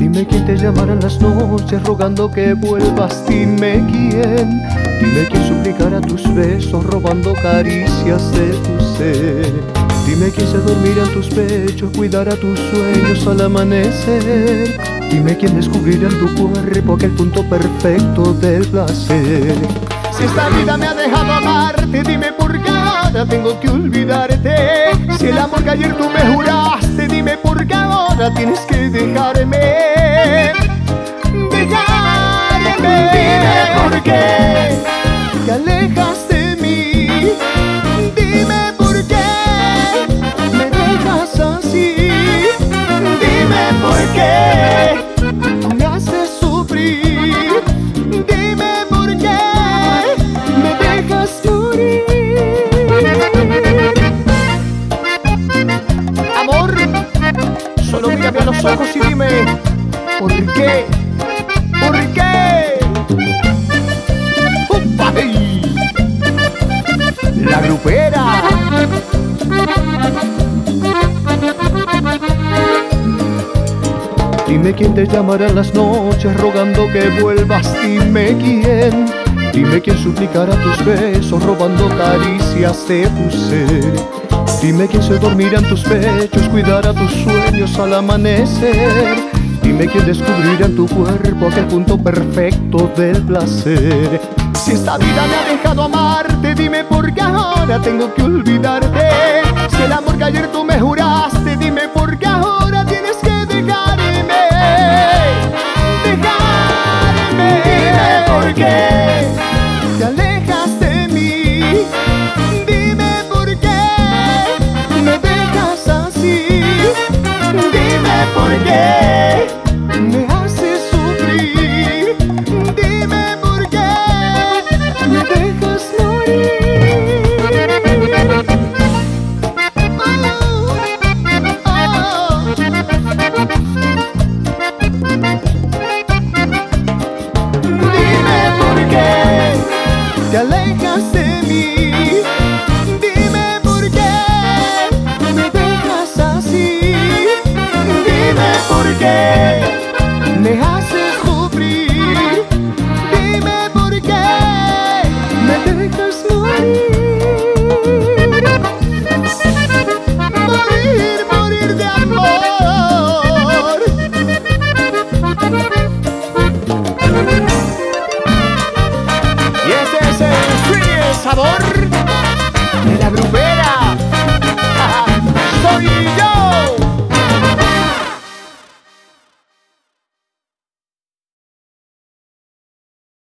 Dime quién te llamará en las noches rogando que vuelvas. Dime quién suplicará tus besos robando caricias de tu ser. Dime quién se dormirá en tus pechos, cuidará tus sueños al amanecer. Dime quién descubrirá en tu cuerpo aquel punto perfecto del placer. Si esta vida me ha dejado amarte, dime por qué ahora tengo que olvidarte. Si el amor que ayer tú me juraste, dime por qué ahora tienes que dejarme. Dejarme. Dime por qué te alejas de mí. Dime por qué me dejas así. Dime por qué me haces sufrir. Dime por qué me dejas morir. Amor, solo mírame a los ojos y dime ¿por qué? ¿Por qué? ¡Upa! ¡Hey! La grupera. Dime quién te llamará en las noches rogando que vuelvas. Dime quién suplicará tus besos robando caricias de tu ser. Dime quién se dormirá en tus pechos, cuidará tus sueños al amanecer. Dime quién descubrirá en tu cuerpo aquel punto perfecto del placer. Si esta vida me ha dejado amarte, dime por qué ahora tengo que olvidarte. Si el amor que ayer tú me juraste, dime por qué ahora tienes que dejarme. Dejarme. Dime por qué te alejas de mí. Dime por qué me dejas así. Dime por qué me haces sufrir. Dime por qué me dejas morir. Dime por qué te alejas de mí. Dime por qué me dejas así. Dime por qué